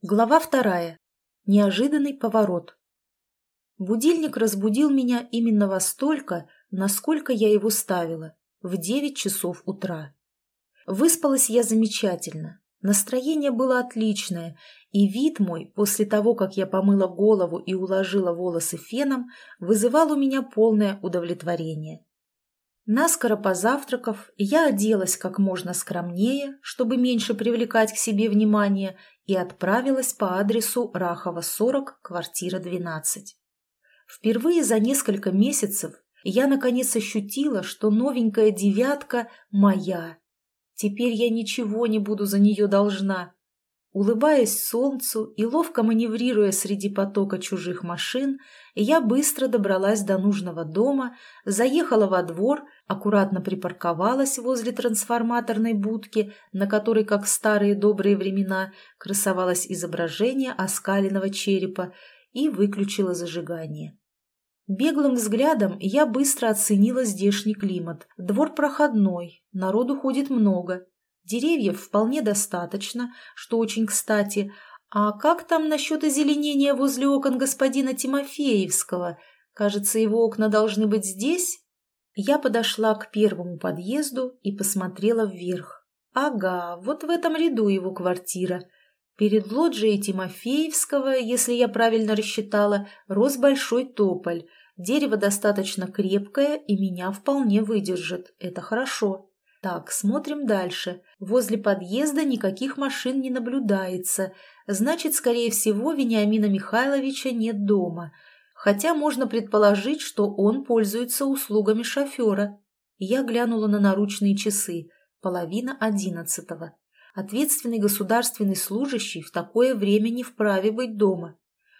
Глава 2. Неожиданный поворот. Будильник разбудил меня именно во столько, насколько я его ставила, в 9 часов утра. Выспалась я замечательно, настроение было отличное, и вид мой, после того, как я помыла голову и уложила волосы феном, вызывал у меня полное удовлетворение. Наскоро позавтракав, я оделась как можно скромнее, чтобы меньше привлекать к себе внимание, и отправилась по адресу Рахова, 40, квартира 12. Впервые за несколько месяцев я наконец ощутила, что новенькая девятка моя. Теперь я ничего не буду за нее должна. Улыбаясь солнцу и ловко маневрируя среди потока чужих машин, я быстро добралась до нужного дома, заехала во двор, аккуратно припарковалась возле трансформаторной будки, на которой, как в старые добрые времена, красовалось изображение оскаленного черепа, и выключила зажигание. Беглым взглядом я быстро оценила здешний климат. Двор проходной, народу ходит много. Деревьев вполне достаточно, что очень кстати. А как там насчет озеленения возле окон господина Тимофеевского? Кажется, его окна должны быть здесь. Я подошла к первому подъезду и посмотрела вверх. Ага, вот в этом ряду его квартира. Перед лоджией Тимофеевского, если я правильно рассчитала, рос большой тополь. Дерево достаточно крепкое и меня вполне выдержит. Это хорошо. Так, смотрим дальше. Возле подъезда никаких машин не наблюдается. Значит, скорее всего, Вениамина Михайловича нет дома. Хотя можно предположить, что он пользуется услугами шофера. Я глянула на наручные часы. 10:30. Ответственный государственный служащий в такое время не вправе быть дома.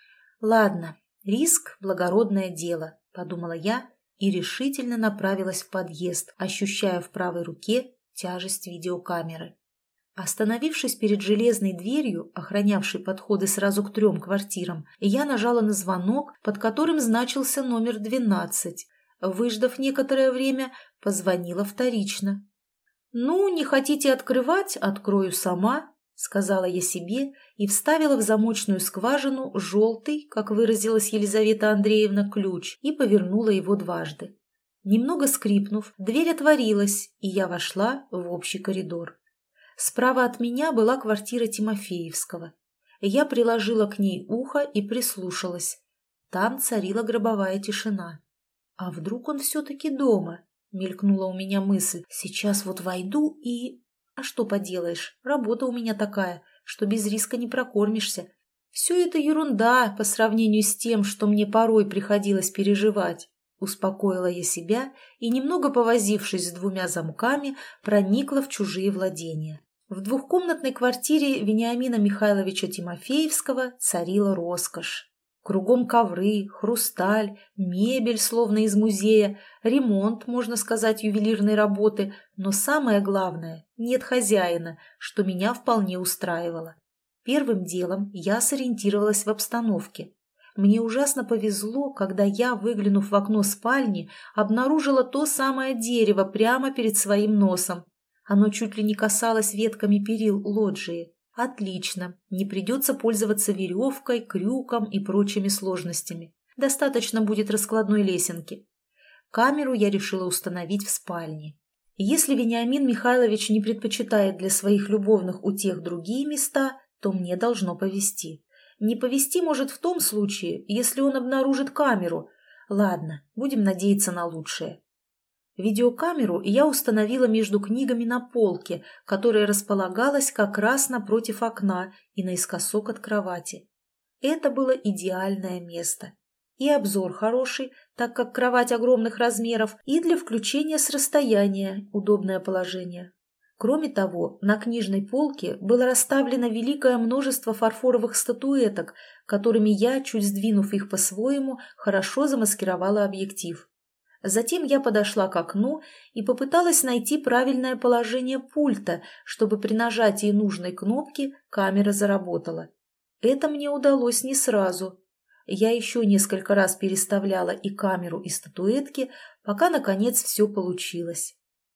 Ладно, риск – благородное дело, подумала я, и решительно направилась в подъезд, ощущая в правой руке тяжесть видеокамеры. Остановившись перед железной дверью, охранявшей подходы сразу к 3 квартирам, я нажала на звонок, под которым значился номер 12. Выждав некоторое время, позвонила вторично. «Ну, не хотите открывать? Открою сама», — сказала я себе и вставила в замочную скважину желтый, как выразилась Елизавета Андреевна, ключ и повернула его дважды. Немного скрипнув, дверь отворилась, и я вошла в общий коридор. Справа от меня была квартира Тимофеевского. Я приложила к ней ухо и прислушалась. Там царила гробовая тишина. «А вдруг он все-таки дома?» — мелькнула у меня мысль. «Сейчас вот войду и...» А что поделаешь, работа у меня такая, что без риска не прокормишься. Все это ерунда по сравнению с тем, что мне порой приходилось переживать. Успокоила я себя и, немного повозившись с 2 замками, проникла в чужие владения. В 2-комнатной квартире Вениамина Михайловича Тимофеевского царила роскошь. Кругом ковры, хрусталь, мебель, словно из музея, ремонт, можно сказать, ювелирной работы, но самое главное – нет хозяина, что меня вполне устраивало. Первым делом я сориентировалась в обстановке. Мне ужасно повезло, когда я, выглянув в окно спальни, обнаружила то самое дерево прямо перед своим носом. Оно чуть ли не касалось ветками перил лоджии. Отлично, не придется пользоваться веревкой, крюком и прочими сложностями. Достаточно будет раскладной лесенки. Камеру я решила установить в спальне. Если Вениамин Михайлович не предпочитает для своих любовных утех другие места, то мне должно повезти. Не повезти может в том случае, если он обнаружит камеру. Ладно, будем надеяться на лучшее. Видеокамеру я установила между книгами на полке, которая располагалась как раз напротив окна и наискосок от кровати. Это было идеальное место. И обзор хороший, так как кровать огромных размеров, и для включения с расстояния удобное положение. Кроме того, на книжной полке было расставлено великое множество фарфоровых статуэток, которыми я, чуть сдвинув их по-своему, хорошо замаскировала объектив. Затем я подошла к окну и попыталась найти правильное положение пульта, чтобы при нажатии нужной кнопки камера заработала. Это мне удалось не сразу. Я еще несколько раз переставляла и камеру, и статуэтки, пока, наконец, все получилось.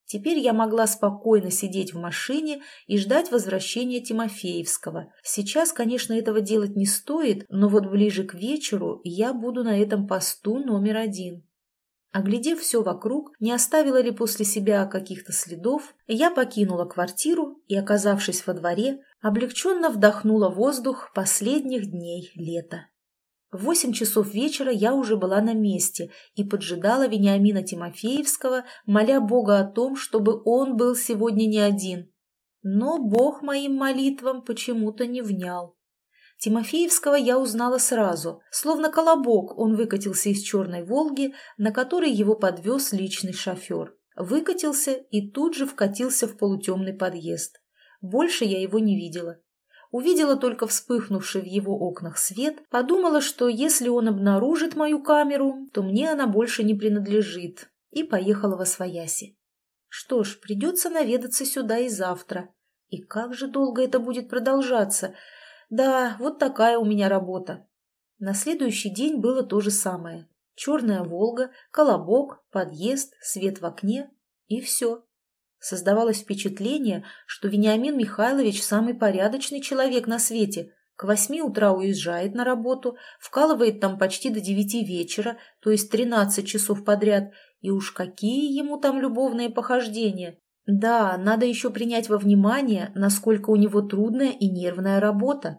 Теперь я могла спокойно сидеть в машине и ждать возвращения Тимофеевского. Сейчас, конечно, этого делать не стоит, но вот ближе к вечеру я буду на этом посту номер 1. Оглядев все вокруг, не оставила ли после себя каких-то следов, я покинула квартиру и, оказавшись во дворе, облегченно вдохнула воздух последних дней лета. В 8 часов вечера я уже была на месте и поджидала Вениамина Тимофеевского, моля Бога о том, чтобы он был сегодня не один. Но Бог моим молитвам почему-то не внял. Тимофеевского я узнала сразу, словно колобок он выкатился из черной «Волги», на которой его подвез личный шофер. Выкатился и тут же вкатился в полутемный подъезд. Больше я его не видела. Увидела только вспыхнувший в его окнах свет, подумала, что если он обнаружит мою камеру, то мне она больше не принадлежит, и поехала восвояси. Что ж, придется наведаться сюда и завтра. И как же долго это будет продолжаться? Да, вот такая у меня работа. На следующий день было то же самое. Черная «Волга», колобок, подъезд, свет в окне и все. Создавалось впечатление, что Вениамин Михайлович самый порядочный человек на свете. К 8 утра уезжает на работу, вкалывает там почти до 9 вечера, то есть 13 часов подряд, и уж какие ему там любовные похождения. Да, надо еще принять во внимание, насколько у него трудная и нервная работа.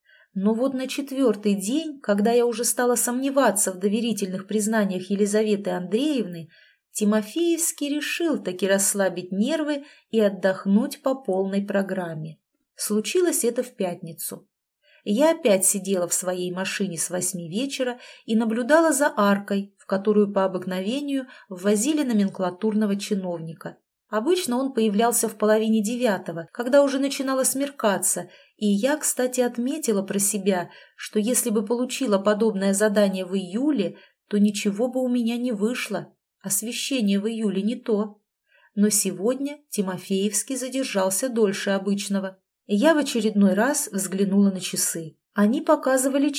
Но вот на 4-й день, когда я уже стала сомневаться в доверительных признаниях Елизаветы Андреевны, Тимофеевский решил таки расслабить нервы и отдохнуть по полной программе. Случилось это в пятницу. Я опять сидела в своей машине с 8 вечера и наблюдала за аркой, в которую по обыкновению ввозили номенклатурного чиновника. Обычно он появлялся в половине 9, когда уже начинало смеркаться, и я, кстати, отметила про себя, что если бы получила подобное задание в июле, то ничего бы у меня не вышло. Освещение в июле не то. Но сегодня Тимофеевский задержался дольше обычного. Я в очередной раз взглянула на часы. Они показывали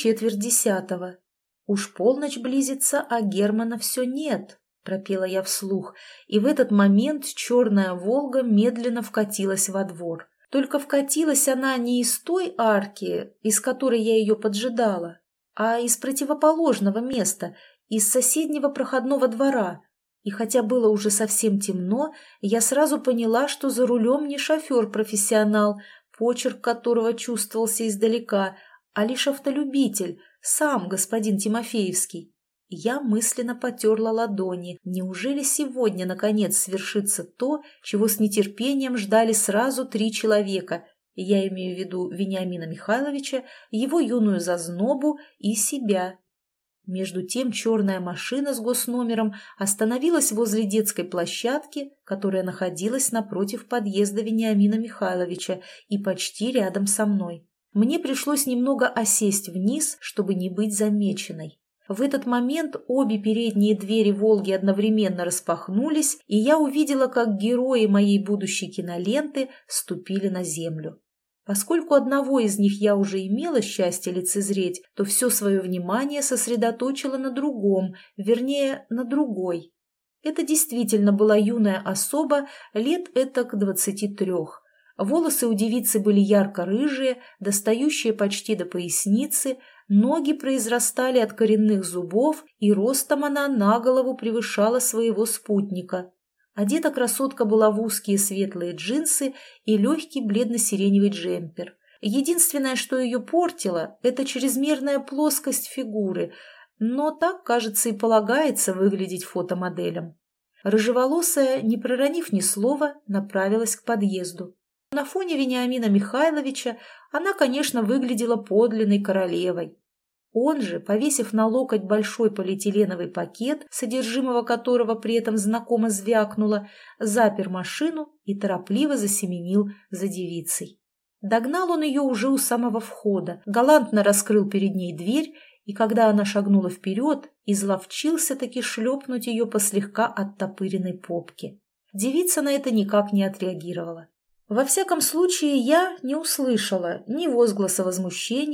9:45. Уж полночь близится, а Германа все нет, пропела я вслух, и в этот момент черная «Волга» медленно вкатилась во двор. Только вкатилась она не из той арки, из которой я ее поджидала, а из противоположного места, из соседнего проходного двора. И хотя было уже совсем темно, я сразу поняла, что за рулем не шофер-профессионал, почерк которого чувствовался издалека, а лишь автолюбитель, сам господин Тимофеевский. Я мысленно потерла ладони. Неужели сегодня, наконец, свершится то, чего с нетерпением ждали сразу 3 человека? Я имею в виду Вениамина Михайловича, его юную зазнобу и себя. Между тем черная машина с госномером остановилась возле детской площадки, которая находилась напротив подъезда Вениамина Михайловича и почти рядом со мной. Мне пришлось немного осесть вниз, чтобы не быть замеченной. В этот момент обе передние двери «Волги» одновременно распахнулись, и я увидела, как герои моей будущей киноленты ступили на землю. Поскольку одного из них я уже имела счастье лицезреть, то все свое внимание сосредоточила на другом, вернее, на другой. Это действительно была юная особа, лет этак 23. Волосы у девицы были ярко-рыжие, достающие почти до поясницы, ноги произрастали от коренных зубов, и ростом она на голову превышала своего спутника. Одета красотка была в узкие светлые джинсы и легкий бледно-сиреневый джемпер. Единственное, что ее портило, это чрезмерная плоскость фигуры, но так, кажется, и полагается выглядеть фотомоделям. Рыжеволосая, не проронив ни слова, направилась к подъезду. На фоне Вениамина Михайловича она, конечно, выглядела подлинной королевой. Он же, повесив на локоть большой полиэтиленовый пакет, содержимого которого при этом знакомо звякнуло, запер машину и торопливо засеменил за девицей. Догнал он ее уже у самого входа, галантно раскрыл перед ней дверь, и когда она шагнула вперед, изловчился таки шлепнуть ее по слегка оттопыренной попке. Девица на это никак не отреагировала. Во всяком случае, я не услышала ни возгласа возмущения,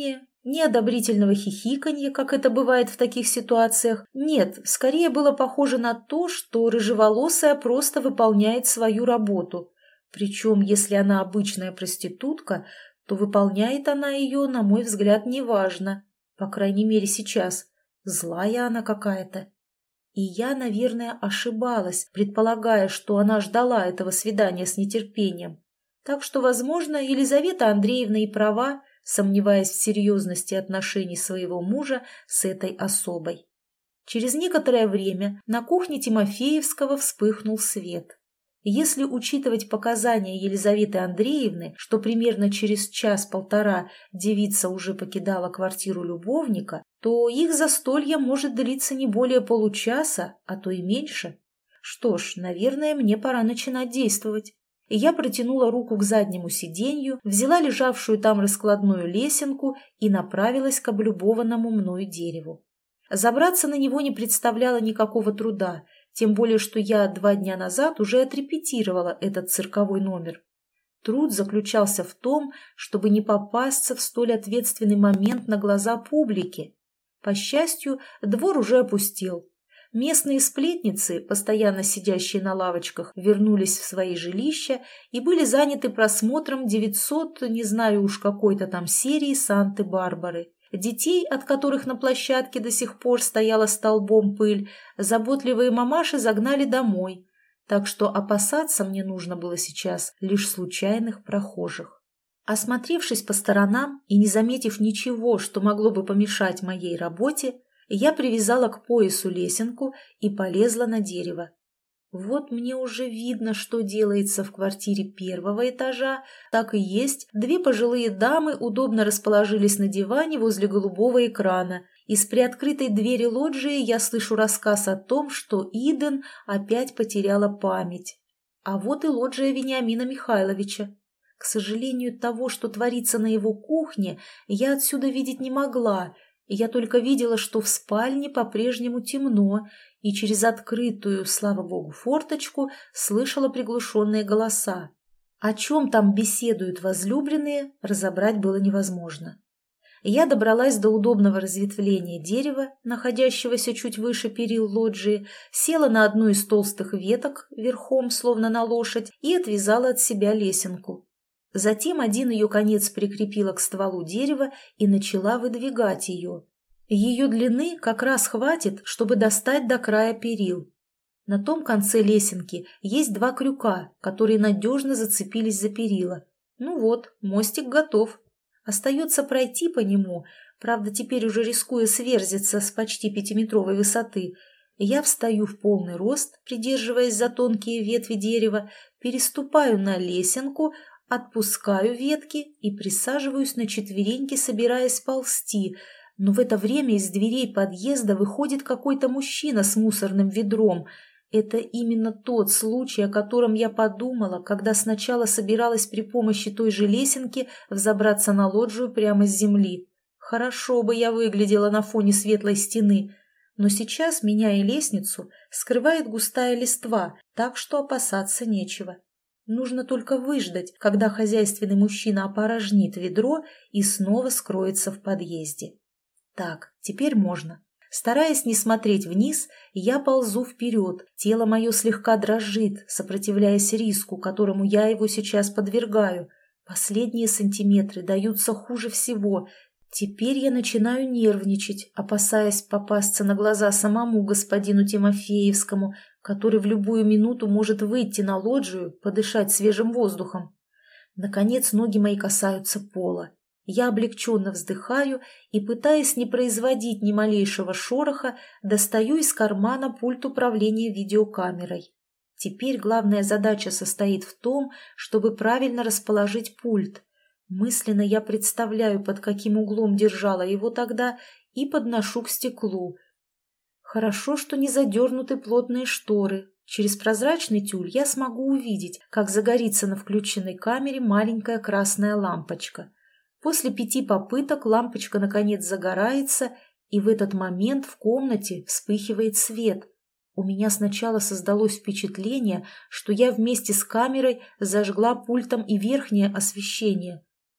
Ни одобрительного хихиканья, как это бывает в таких ситуациях. Нет, скорее было похоже на то, что рыжеволосая просто выполняет свою работу. Причем, если она обычная проститутка, то выполняет она ее, на мой взгляд, неважно. По крайней мере, сейчас. Злая она какая-то. И я, наверное, ошибалась, предполагая, что она ждала этого свидания с нетерпением. Так что, возможно, Елизавета Андреевна и права, сомневаясь в серьезности отношений своего мужа с этой особой. Через некоторое время на кухне Тимофеевского вспыхнул свет. Если учитывать показания Елизаветы Андреевны, что примерно через час-полтора девица уже покидала квартиру любовника, то их застолье может длиться не более получаса, а то и меньше. Что ж, наверное, мне пора начинать действовать. И я протянула руку к заднему сиденью, взяла лежавшую там раскладную лесенку и направилась к облюбованному мною дереву. Забраться на него не представляло никакого труда, тем более что я 2 дня назад уже отрепетировала этот цирковой номер. Труд заключался в том, чтобы не попасться в столь ответственный момент на глаза публики. По счастью, двор уже опустел. Местные сплетницы, постоянно сидящие на лавочках, вернулись в свои жилища и были заняты просмотром 900, не знаю уж какой-то там серии Санты-Барбары. Детей, от которых на площадке до сих пор стояла столбом пыль, заботливые мамаши загнали домой, так что опасаться мне нужно было сейчас лишь случайных прохожих. Осмотревшись по сторонам и не заметив ничего, что могло бы помешать моей работе, я привязала к поясу лесенку и полезла на дерево. Вот мне уже видно, что делается в квартире 1-го этажа. Так и есть, 2 пожилые дамы удобно расположились на диване возле голубого экрана. Из приоткрытой двери лоджии я слышу рассказ о том, что Иден опять потеряла память. А вот и лоджия Вениамина Михайловича. К сожалению, того, что творится на его кухне, я отсюда видеть не могла. Я только видела, что в спальне по-прежнему темно, и через открытую, слава богу, форточку слышала приглушенные голоса. О чем там беседуют возлюбленные, разобрать было невозможно. Я добралась до удобного разветвления дерева, находящегося чуть выше перил лоджии, села на одну из толстых веток, верхом, словно на лошадь, и отвязала от себя лесенку. Затем один ее конец прикрепила к стволу дерева и начала выдвигать ее. Ее длины как раз хватит, чтобы достать до края перил. На том конце лесенки есть 2 крюка, которые надежно зацепились за перила. Ну вот, мостик готов. Остается пройти по нему, правда, теперь уже рискуя сверзиться с почти 5-метровой высоты. Я встаю в полный рост, придерживаясь за тонкие ветви дерева, переступаю на лесенку, отпускаю ветки и присаживаюсь на четвереньки, собираясь ползти, но в это время из дверей подъезда выходит какой-то мужчина с мусорным ведром. Это именно тот случай, о котором я подумала, когда сначала собиралась при помощи той же лесенки взобраться на лоджию прямо с земли. Хорошо бы я выглядела на фоне светлой стены, но сейчас меня и лестницу скрывает густая листва, так что опасаться нечего. Нужно только выждать, когда хозяйственный мужчина опорожнит ведро и снова скроется в подъезде. Так, теперь можно. Стараясь не смотреть вниз, я ползу вперед. Тело мое слегка дрожит, сопротивляясь риску, которому я его сейчас подвергаю. Последние сантиметры даются хуже всего. Теперь я начинаю нервничать, опасаясь попасться на глаза самому господину Тимофеевскому, который в любую минуту может выйти на лоджию, подышать свежим воздухом. Наконец ноги мои касаются пола. Я облегченно вздыхаю и, пытаясь не производить ни малейшего шороха, достаю из кармана пульт управления видеокамерой. Теперь главная задача состоит в том, чтобы правильно расположить пульт. Мысленно я представляю, под каким углом держала его тогда, и подношу к стеклу. Хорошо, что не задернуты плотные шторы. Через прозрачный тюль я смогу увидеть, как загорится на включенной камере маленькая красная лампочка. После 5 попыток лампочка наконец загорается, и в этот момент в комнате вспыхивает свет. У меня сначала создалось впечатление, что я вместе с камерой зажгла пультом и верхнее освещение.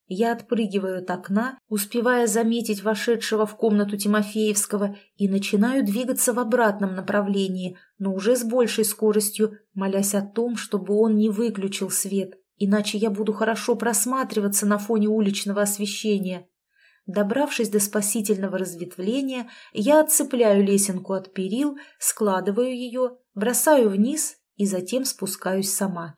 Я отпрыгиваю от окна, успевая заметить вошедшего в комнату Тимофеевского, и начинаю двигаться в обратном направлении, но уже с большей скоростью, молясь о том, чтобы он не выключил свет, иначе я буду хорошо просматриваться на фоне уличного освещения. Добравшись до спасительного разветвления, я отцепляю лесенку от перил, складываю ее, бросаю вниз и затем спускаюсь сама.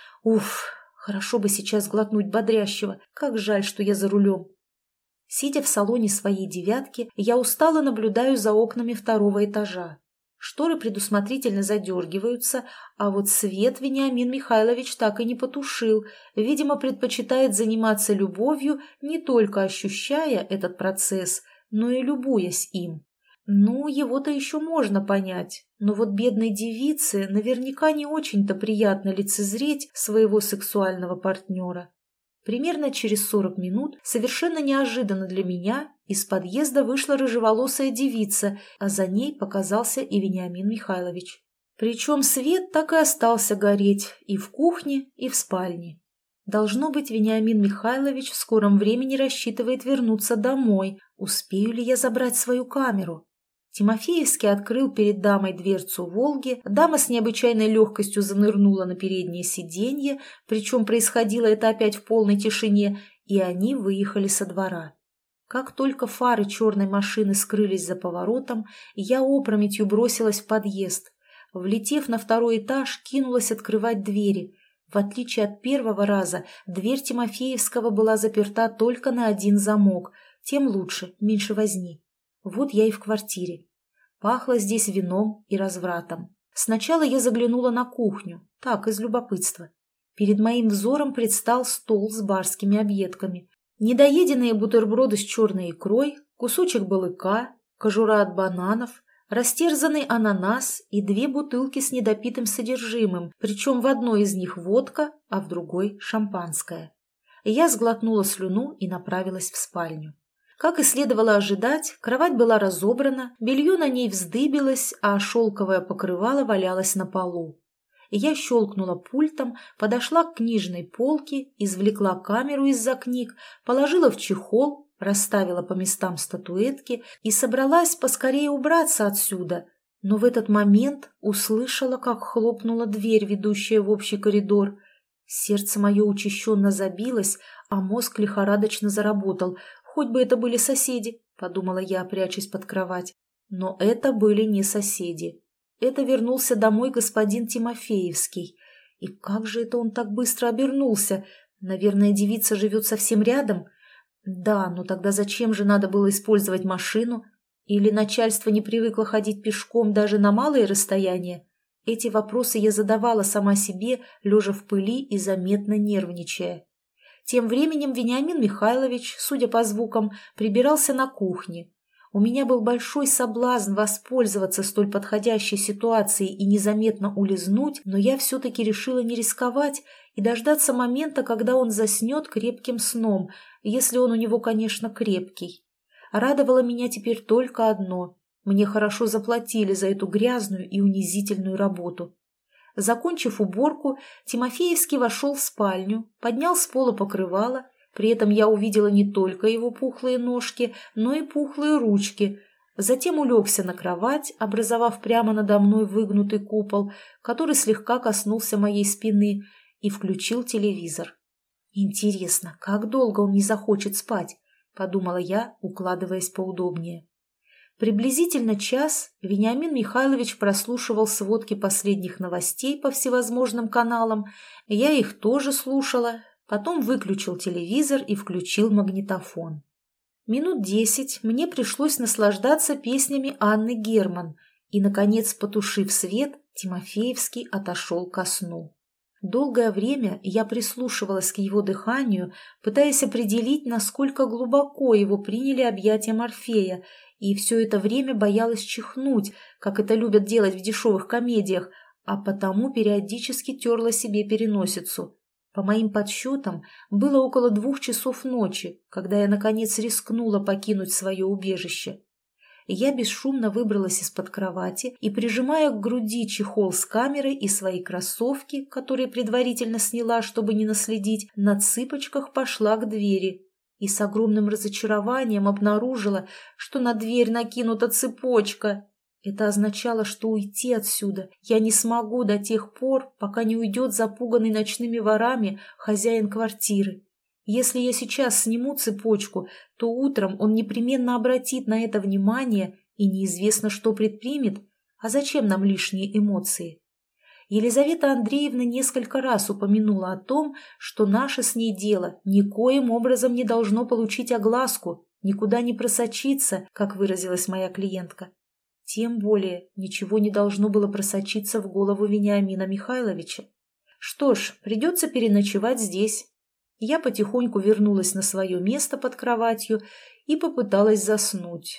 Уф! Хорошо бы сейчас глотнуть бодрящего, как жаль, что я за рулем. Сидя в салоне своей девятки, я устало наблюдаю за окнами второго этажа. Шторы предусмотрительно задергиваются, а вот свет Вениамин Михайлович так и не потушил, видимо, предпочитает заниматься любовью, не только ощущая этот процесс, но и любуясь им. Ну, его-то еще можно понять, но вот бедной девице наверняка не очень-то приятно лицезреть своего сексуального партнера. Примерно через 40 минут, совершенно неожиданно для меня, из подъезда вышла рыжеволосая девица, а за ней показался и Вениамин Михайлович. Причем свет так и остался гореть и в кухне, и в спальне. Должно быть, Вениамин Михайлович в скором времени рассчитывает вернуться домой. Успею ли я забрать свою камеру? Тимофеевский открыл перед дамой дверцу «Волги», дама с необычайной легкостью занырнула на переднее сиденье, причем происходило это опять в полной тишине, и они выехали со двора. Как только фары черной машины скрылись за поворотом, я опрометью бросилась в подъезд. Влетев на второй этаж, кинулась открывать двери. В отличие от первого раза, дверь Тимофеевского была заперта только на один замок, тем лучше, меньше возни. Вот я и в квартире. Пахло здесь вином и развратом. Сначала я заглянула на кухню, так, из любопытства. Перед моим взором предстал стол с барскими объедками. Недоеденные бутерброды с черной икрой, кусочек балыка, кожура от бананов, растерзанный ананас и 2 бутылки с недопитым содержимым, причем в одной из них водка, а в другой шампанское. Я сглотнула слюну и направилась в спальню. Как и следовало ожидать, кровать была разобрана, белье на ней вздыбилось, а шелковое покрывало валялось на полу. Я щелкнула пультом, подошла к книжной полке, извлекла камеру из-за книг, положила в чехол, расставила по местам статуэтки и собралась поскорее убраться отсюда. Но в этот момент услышала, как хлопнула дверь, ведущая в общий коридор. Сердце мое учащенно забилось, а мозг лихорадочно заработал. «Хоть бы это были соседи», — подумала я, прячась под кровать. Но это были не соседи. Это вернулся домой господин Тимофеевский. И как же это он так быстро обернулся? Наверное, девица живет совсем рядом? Да, но тогда зачем же надо было использовать машину? Или начальство не привыкло ходить пешком даже на малые расстояния? Эти вопросы я задавала сама себе, лежа в пыли и заметно нервничая. Тем временем Вениамин Михайлович, судя по звукам, прибирался на кухне. У меня был большой соблазн воспользоваться столь подходящей ситуацией и незаметно улизнуть, но я все-таки решила не рисковать и дождаться момента, когда он заснет крепким сном, если он у него, конечно, крепкий. Радовало меня теперь только одно – мне хорошо заплатили за эту грязную и унизительную работу. Закончив уборку, Тимофеевский вошел в спальню, поднял с пола покрывало, при этом я увидела не только его пухлые ножки, но и пухлые ручки. Затем улегся на кровать, образовав прямо надо мной выгнутый купол, который слегка коснулся моей спины, и включил телевизор. «Интересно, как долго он не захочет спать?» – подумала я, укладываясь поудобнее. Приблизительно час Вениамин Михайлович прослушивал сводки последних новостей по всевозможным каналам, я их тоже слушала, потом выключил телевизор и включил магнитофон. Минут 10 мне пришлось наслаждаться песнями Анны Герман, и, наконец, потушив свет, Тимофеевский отошел ко сну. Долгое время я прислушивалась к его дыханию, пытаясь определить, насколько глубоко его приняли объятия Морфея, и все это время боялась чихнуть, как это любят делать в дешевых комедиях, а потому периодически терла себе переносицу. По моим подсчетам, было около 2 часов ночи, когда я, наконец, рискнула покинуть свое убежище. Я бесшумно выбралась из-под кровати и, прижимая к груди чехол с камерой и свои кроссовки, которые предварительно сняла, чтобы не наследить, на цыпочках пошла к двери. и с огромным разочарованием обнаружила, что на дверь накинута цепочка. Это означало, что уйти отсюда я не смогу до тех пор, пока не уйдет запуганный ночными ворами хозяин квартиры. Если я сейчас сниму цепочку, то утром он непременно обратит на это внимание и неизвестно, что предпримет. А зачем нам лишние эмоции? Елизавета Андреевна несколько раз упомянула о том, что наше с ней дело никоим образом не должно получить огласку, никуда не просочиться, как выразилась моя клиентка. Тем более ничего не должно было просочиться в голову Вениамина Михайловича. Что ж, придется переночевать здесь. Я потихоньку вернулась на свое место под кроватью и попыталась заснуть.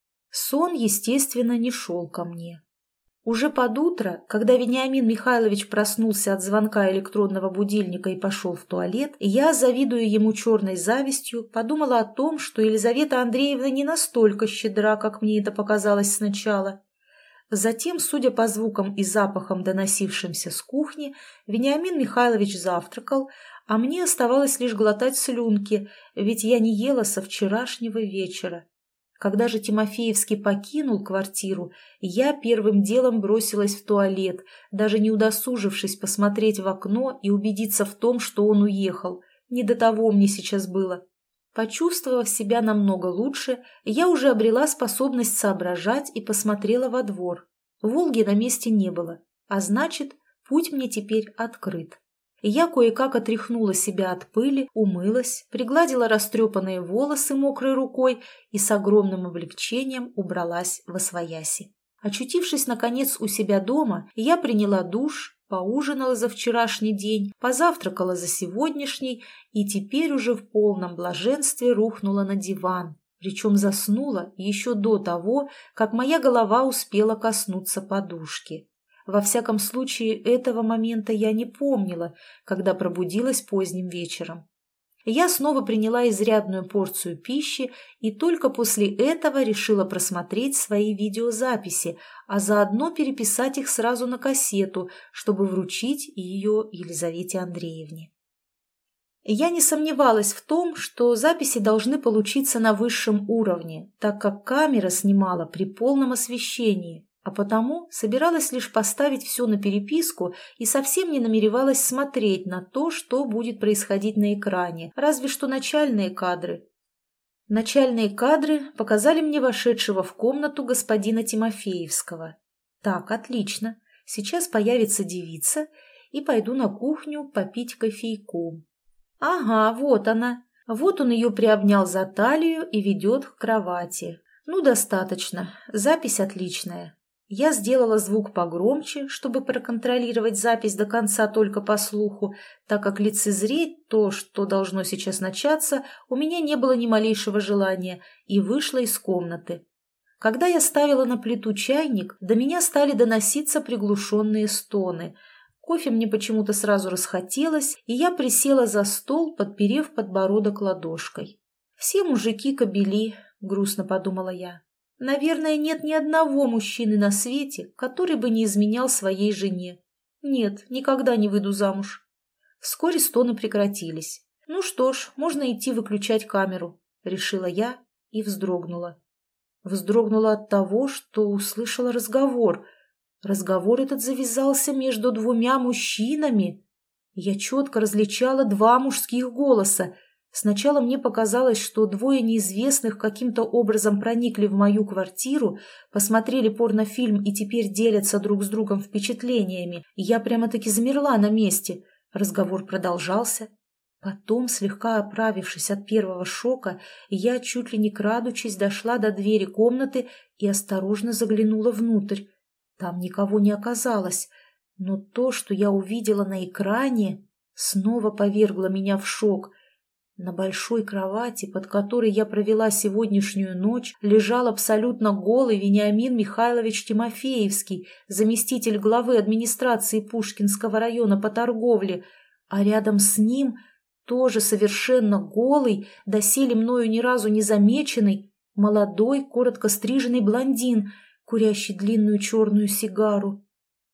Сон, естественно, не шел ко мне. Уже под утро, когда Вениамин Михайлович проснулся от звонка электронного будильника и пошел в туалет, я, завидуя ему черной завистью, подумала о том, что Елизавета Андреевна не настолько щедра, как мне это показалось сначала. Затем, судя по звукам и запахам, доносившимся с кухни, Вениамин Михайлович завтракал, а мне оставалось лишь глотать слюнки, ведь я не ела со вчерашнего вечера. Когда же Тимофеевский покинул квартиру, я первым делом бросилась в туалет, даже не удосужившись посмотреть в окно и убедиться в том, что он уехал. Не до того мне сейчас было. Почувствовав себя намного лучше, я уже обрела способность соображать и посмотрела во двор. Волги на месте не было, а значит, путь мне теперь открыт. Я кое-как отряхнула себя от пыли, умылась, пригладила растрепанные волосы мокрой рукой и с огромным облегчением убралась восвояси. Очутившись, наконец, у себя дома, я приняла душ, поужинала за вчерашний день, позавтракала за сегодняшний и теперь уже в полном блаженстве рухнула на диван, причем заснула еще до того, как моя голова успела коснуться подушки. Во всяком случае, этого момента я не помнила, когда пробудилась поздним вечером. Я снова приняла изрядную порцию пищи и только после этого решила просмотреть свои видеозаписи, а заодно переписать их сразу на кассету, чтобы вручить ее Елизавете Андреевне. Я не сомневалась в том, что записи должны получиться на высшем уровне, так как камера снимала при полном освещении. А потому собиралась лишь поставить все на переписку и совсем не намеревалась смотреть на то, что будет происходить на экране, разве что начальные кадры. Начальные кадры показали мне вошедшего в комнату господина Тимофеевского. Так, отлично. Сейчас появится девица, и пойду на кухню попить кофейку. Ага, вот она. Вот он ее приобнял за талию и ведет к кровати. Ну, достаточно. Запись отличная. Я сделала звук погромче, чтобы проконтролировать запись до конца только по слуху, так как лицезреть то, что должно сейчас начаться, у меня не было ни малейшего желания, и вышла из комнаты. Когда я ставила на плиту чайник, до меня стали доноситься приглушенные стоны. Кофе мне почему-то сразу расхотелось, и я присела за стол, подперев подбородок ладошкой. «Все мужики кобели», — грустно подумала я. Наверное, нет ни одного мужчины на свете, который бы не изменял своей жене. Нет, никогда не выйду замуж. Вскоре стоны прекратились. Ну что ж, можно идти выключать камеру, решила я и вздрогнула. Вздрогнула от того, что услышала разговор. Разговор этот завязался между двумя мужчинами. Я четко различала два мужских голоса. Сначала мне показалось, что двое неизвестных каким-то образом проникли в мою квартиру, посмотрели порнофильм и теперь делятся друг с другом впечатлениями. Я прямо-таки замерла на месте. Разговор продолжался. Потом, слегка оправившись от первого шока, я, чуть ли не крадучись, дошла до двери комнаты и осторожно заглянула внутрь. Там никого не оказалось, но то, что я увидела на экране, снова повергло меня в шок. На большой кровати, под которой я провела сегодняшнюю ночь, лежал абсолютно голый Вениамин Михайлович Тимофеевский, заместитель главы администрации Пушкинского района по торговле, а рядом с ним, тоже совершенно голый, доселе мною ни разу не замеченный, молодой, коротко стриженный блондин, курящий длинную черную сигару.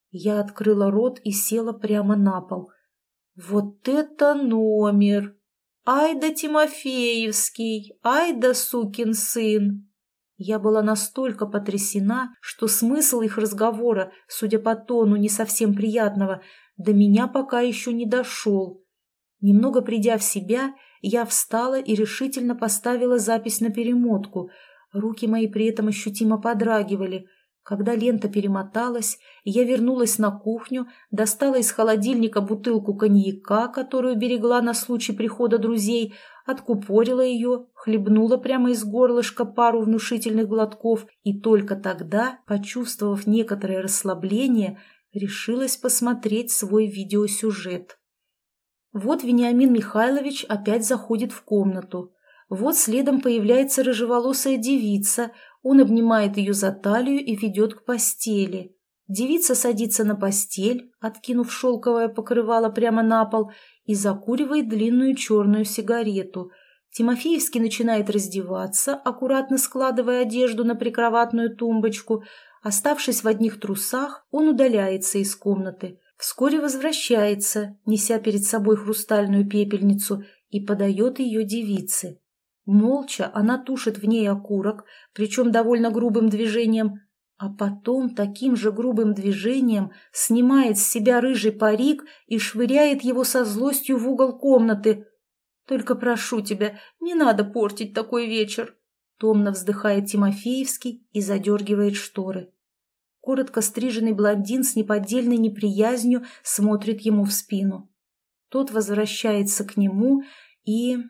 Я открыла рот и села прямо на пол. «Вот это номер!» «Ай да Тимофеевский! Ай да сукин сын!» Я была настолько потрясена, что смысл их разговора, судя по тону не совсем приятного, до меня пока еще не дошел. Немного придя в себя, я встала и решительно поставила запись на перемотку. Руки мои при этом ощутимо подрагивали. Когда лента перемоталась, я вернулась на кухню, достала из холодильника бутылку коньяка, которую берегла на случай прихода друзей, откупорила ее, хлебнула прямо из горлышка пару внушительных глотков и только тогда, почувствовав некоторое расслабление, решилась посмотреть свой видеосюжет. Вот Вениамин Михайлович опять заходит в комнату. Вот следом появляется рыжеволосая девица, он обнимает ее за талию и ведет к постели. Девица садится на постель, откинув шелковое покрывало прямо на пол, и закуривает длинную черную сигарету. Тимофеевский начинает раздеваться, аккуратно складывая одежду на прикроватную тумбочку. Оставшись в одних трусах, он удаляется из комнаты. Вскоре возвращается, неся перед собой хрустальную пепельницу, и подает ее девице. Молча она тушит в ней окурок, причем довольно грубым движением, а потом таким же грубым движением снимает с себя рыжий парик и швыряет его со злостью в угол комнаты. «Только прошу тебя, не надо портить такой вечер!» Томно вздыхает Тимофеевский и задергивает шторы. Коротко стриженный блондин с неподдельной неприязнью смотрит ему в спину. Тот возвращается к нему, и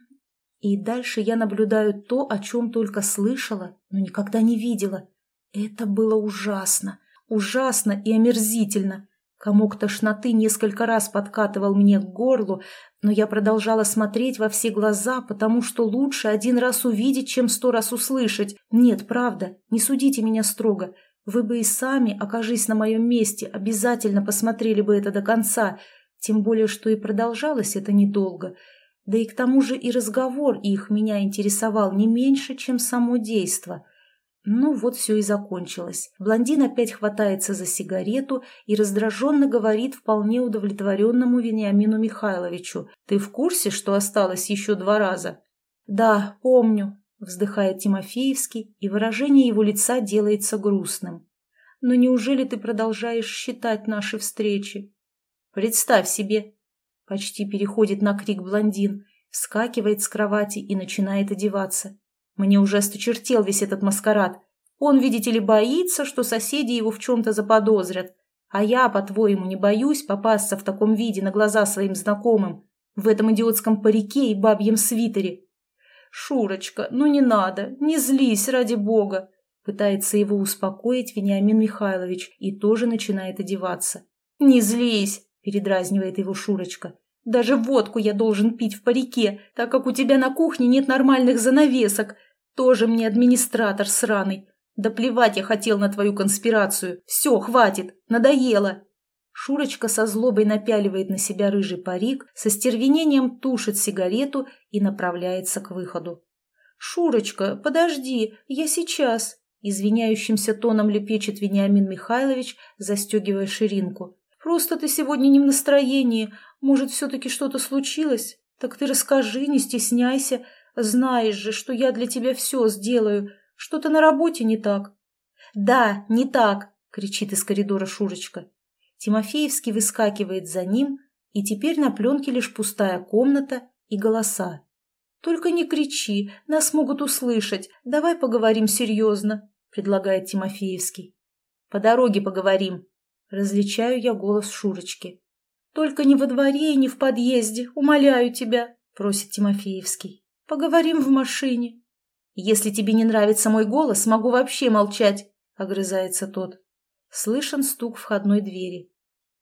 дальше я наблюдаю то, о чем только слышала, но никогда не видела. Это было ужасно, ужасно и омерзительно. Комок тошноты несколько раз подкатывал мне к горлу, но я продолжала смотреть во все глаза, потому что лучше один раз увидеть, чем 100 раз услышать. Нет, правда, не судите меня строго. Вы бы и сами, окажись на моем месте, обязательно посмотрели бы это до конца, тем более, что и продолжалось это недолго. Да и к тому же и разговор их меня интересовал не меньше, чем само действо. Ну вот все и закончилось. Блондин опять хватается за сигарету и раздраженно говорит вполне удовлетворенному Вениамину Михайловичу: «Ты в курсе, что осталось еще 2 раза?» «Да, помню», — вздыхает Тимофеевский, и выражение его лица делается грустным. «Но неужели ты продолжаешь считать наши встречи?» «Представь себе!» — почти переходит на крик блондин, вскакивает с кровати и начинает одеваться. «Мне уже осточертел весь этот маскарад. Он, видите ли, боится, что соседи его в чем-то заподозрят. А я, по-твоему, не боюсь попасться в таком виде на глаза своим знакомым, в этом идиотском парике и бабьем свитере?» «Шурочка, ну не надо, не злись, ради бога!» Пытается его успокоить Вениамин Михайлович и тоже начинает одеваться. «Не злись!» – передразнивает его Шурочка. «Даже водку я должен пить в парике, так как у тебя на кухне нет нормальных занавесок. Тоже мне администратор сраный. Да плевать я хотел на твою конспирацию. Все, хватит, надоело!» Шурочка со злобой напяливает на себя рыжий парик, со стервенением тушит сигарету и направляется к выходу. «Шурочка, подожди, я сейчас!» – извиняющимся тоном лепечет Вениамин Михайлович, застегивая ширинку. «Просто ты сегодня не в настроении. Может, все-таки что-то случилось? Так ты расскажи, не стесняйся. Знаешь же, что я для тебя все сделаю. Что-то на работе не так». «Да, не так!» – кричит из коридора Шурочка. Тимофеевский выскакивает за ним, и теперь на пленке лишь пустая комната и голоса. «Только не кричи, нас могут услышать. Давай поговорим серьезно», – предлагает Тимофеевский. «По дороге поговорим», – различаю я голос Шурочки. «Только не во дворе и не в подъезде, умоляю тебя», – просит Тимофеевский. «Поговорим в машине». «Если тебе не нравится мой голос, могу вообще молчать», – огрызается тот. Слышен стук входной двери.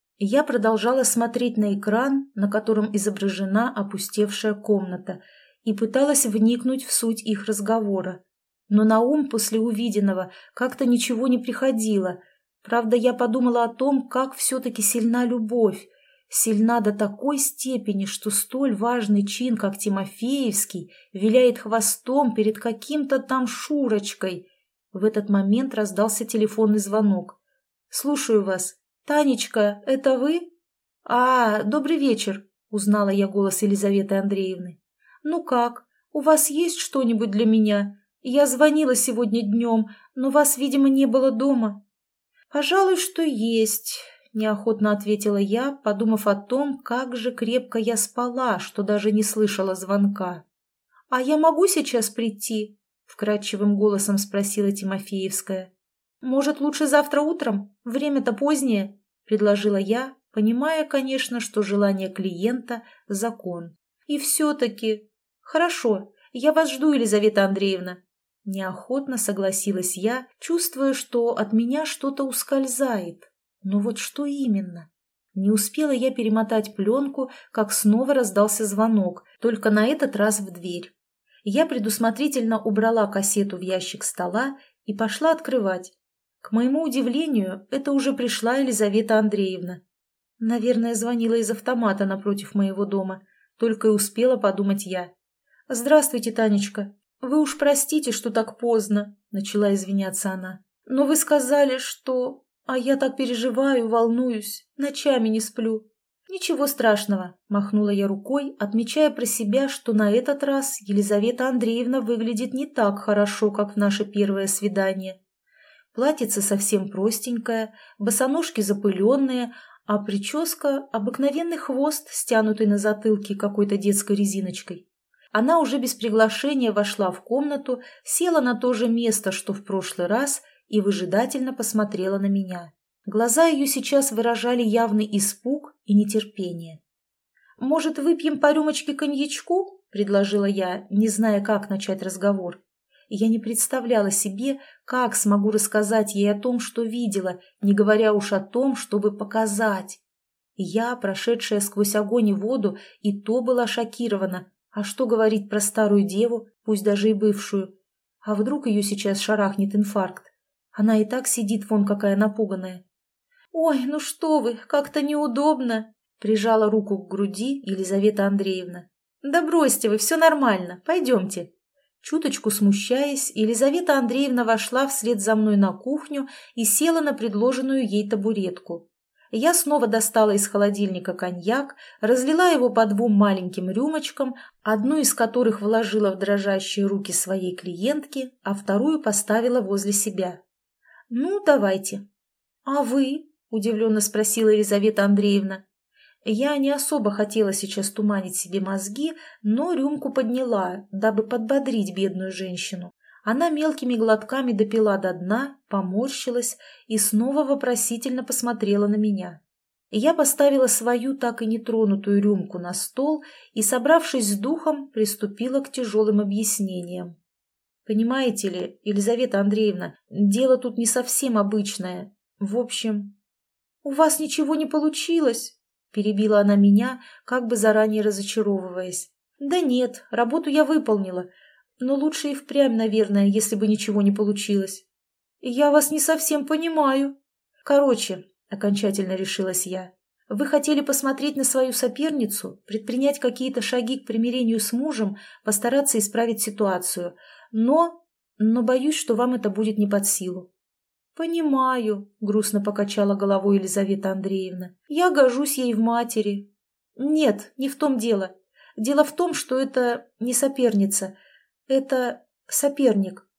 Я продолжала смотреть на экран, на котором изображена опустевшая комната, и пыталась вникнуть в суть их разговора. Но на ум после увиденного как-то ничего не приходило. Правда, я подумала о том, как все-таки сильна любовь. Сильна до такой степени, что столь важный чин, как Тимофеевский, виляет хвостом перед каким-то там Шурочкой. В этот момент раздался телефонный звонок. «Слушаю вас. Танечка, это вы?» «А, добрый вечер», — узнала я голос Елизаветы Андреевны. «Ну как, у вас есть что-нибудь для меня? Я звонила сегодня днем, но вас, видимо, не было дома». «Пожалуй, что есть», – неохотно ответила я, подумав о том, как же крепко я спала, что даже не слышала звонка. «А я могу сейчас прийти?» – вкрадчивым голосом спросила Тимофеевская. «Может, лучше завтра утром? Время-то позднее», – предложила я, понимая, конечно, что желание клиента – закон. «И все-таки...» «Хорошо, я вас жду, Елизавета Андреевна». Неохотно согласилась я, чувствуя, что от меня что-то ускользает. Но вот что именно? Не успела я перемотать пленку, как снова раздался звонок, только на этот раз в дверь. Я предусмотрительно убрала кассету в ящик стола и пошла открывать. К моему удивлению, это уже пришла Елизавета Андреевна. Наверное, звонила из автомата напротив моего дома, только и успела подумать я. «Здравствуйте, Танечка. Вы уж простите, что так поздно», — начала извиняться она. «Но вы сказали, что... А я так переживаю, волнуюсь, ночами не сплю». «Ничего страшного», — махнула я рукой, отмечая про себя, что на этот раз Елизавета Андреевна выглядит не так хорошо, как в наше первое свидание. Платьице совсем простенькое, босоножки запыленные, а прическа — обыкновенный хвост, стянутый на затылке какой-то детской резиночкой. Она уже без приглашения вошла в комнату, села на то же место, что в прошлый раз, и выжидательно посмотрела на меня. Глаза ее сейчас выражали явный испуг и нетерпение. «Может, выпьем по рюмочке коньячку?» – предложила я, не зная, как начать разговор. Я не представляла себе, как смогу рассказать ей о том, что видела, не говоря уж о том, чтобы показать. Я, прошедшая сквозь огонь и воду, и то была шокирована. А что говорить про старую деву, пусть даже и бывшую? А вдруг ее сейчас шарахнет инфаркт? Она и так сидит вон какая напуганная. «Ой, ну что вы, как-то неудобно!» – прижала руку к груди Елизавета Андреевна. «Да бросьте вы, все нормально, пойдемте». Чуточку смущаясь, Елизавета Андреевна вошла вслед за мной на кухню и села на предложенную ей табуретку. Я снова достала из холодильника коньяк, разлила его по 2 маленьким рюмочкам, одну из которых вложила в дрожащие руки своей клиентки, а вторую поставила возле себя. «Ну, давайте». «А вы?» – удивленно спросила Елизавета Андреевна. Я не особо хотела сейчас туманить себе мозги, но рюмку подняла, дабы подбодрить бедную женщину. Она мелкими глотками допила до дна, поморщилась и снова вопросительно посмотрела на меня. Я поставила свою так и нетронутую рюмку на стол и, собравшись с духом, приступила к тяжелым объяснениям. «Понимаете ли, Елизавета Андреевна, дело тут не совсем обычное. В общем...» «У вас ничего не получилось?» – перебила она меня, как бы заранее разочаровываясь. «Да нет, работу я выполнила, но лучше и впрямь, наверное, если бы ничего не получилось». «Я вас не совсем понимаю». «Короче», – окончательно решилась я, – «вы хотели посмотреть на свою соперницу, предпринять какие-то шаги к примирению с мужем, постараться исправить ситуацию, но боюсь, что вам это будет не под силу». «Понимаю», — грустно покачала головой Елизавета Андреевна. «Я гожусь ей в матери». «Нет, не в том дело. Дело в том, что это не соперница. Это соперник».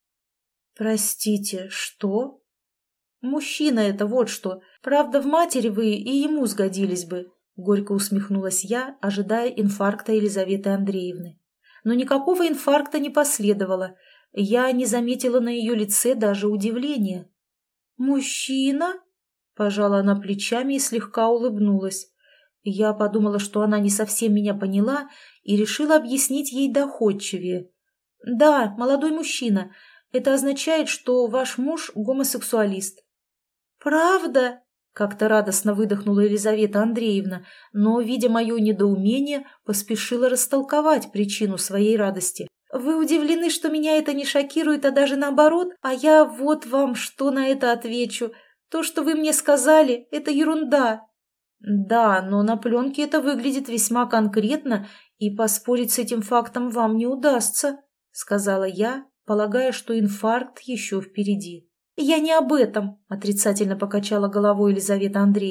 «Простите, что?» «Мужчина это, вот что. Правда, в матери вы и ему сгодились бы», — горько усмехнулась я, ожидая инфаркта Елизаветы Андреевны. Но никакого инфаркта не последовало. Я не заметила на ее лице даже удивления. «Мужчина?» – пожала она плечами и слегка улыбнулась. Я подумала, что она не совсем меня поняла, и решила объяснить ей доходчивее. «Да, молодой мужчина. Это означает, что ваш муж гомосексуалист». «Правда?» – как-то радостно выдохнула Елизавета Андреевна, но, видя мое недоумение, поспешила растолковать причину своей радости. «Вы удивлены, что меня это не шокирует, а даже наоборот? А я вот вам что на это отвечу. То, что вы мне сказали, это ерунда». «Да, но на пленке это выглядит весьма конкретно, и поспорить с этим фактом вам не удастся», — сказала я, полагая, что инфаркт еще впереди. «Я не об этом», — отрицательно покачала головой Елизавета Андреевна.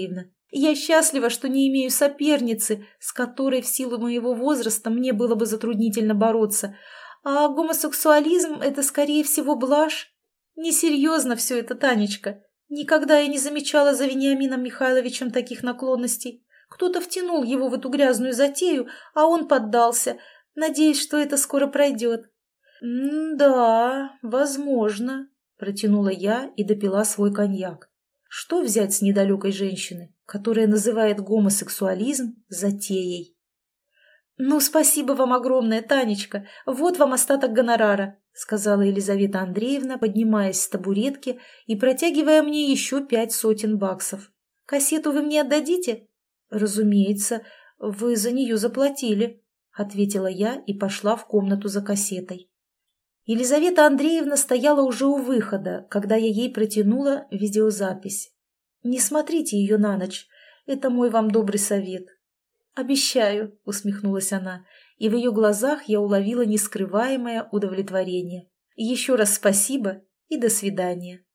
Я счастлива, что не имею соперницы, с которой в силу моего возраста мне было бы затруднительно бороться. А гомосексуализм – это, скорее всего, блажь. Несерьезно все это, Танечка. Никогда я не замечала за Вениамином Михайловичем таких наклонностей. Кто-то втянул его в эту грязную затею, а он поддался. Надеюсь, что это скоро пройдет. «Да, возможно», – протянула я и допила свой коньяк. Что взять с недалекой женщины, которая называет гомосексуализм затеей? «Ну, спасибо вам огромное, Танечка. Вот вам остаток гонорара», — сказала Елизавета Андреевна, поднимаясь с табуретки и протягивая мне еще 5 сотен баксов. «Кассету вы мне отдадите?» «Разумеется, вы за нее заплатили», — ответила я и пошла в комнату за кассетой. Елизавета Андреевна стояла уже у выхода, когда я ей протянула видеозапись. «Не смотрите ее на ночь. Это мой вам добрый совет». «Обещаю», — усмехнулась она, и в ее глазах я уловила нескрываемое удовлетворение. «Еще раз спасибо и до свидания».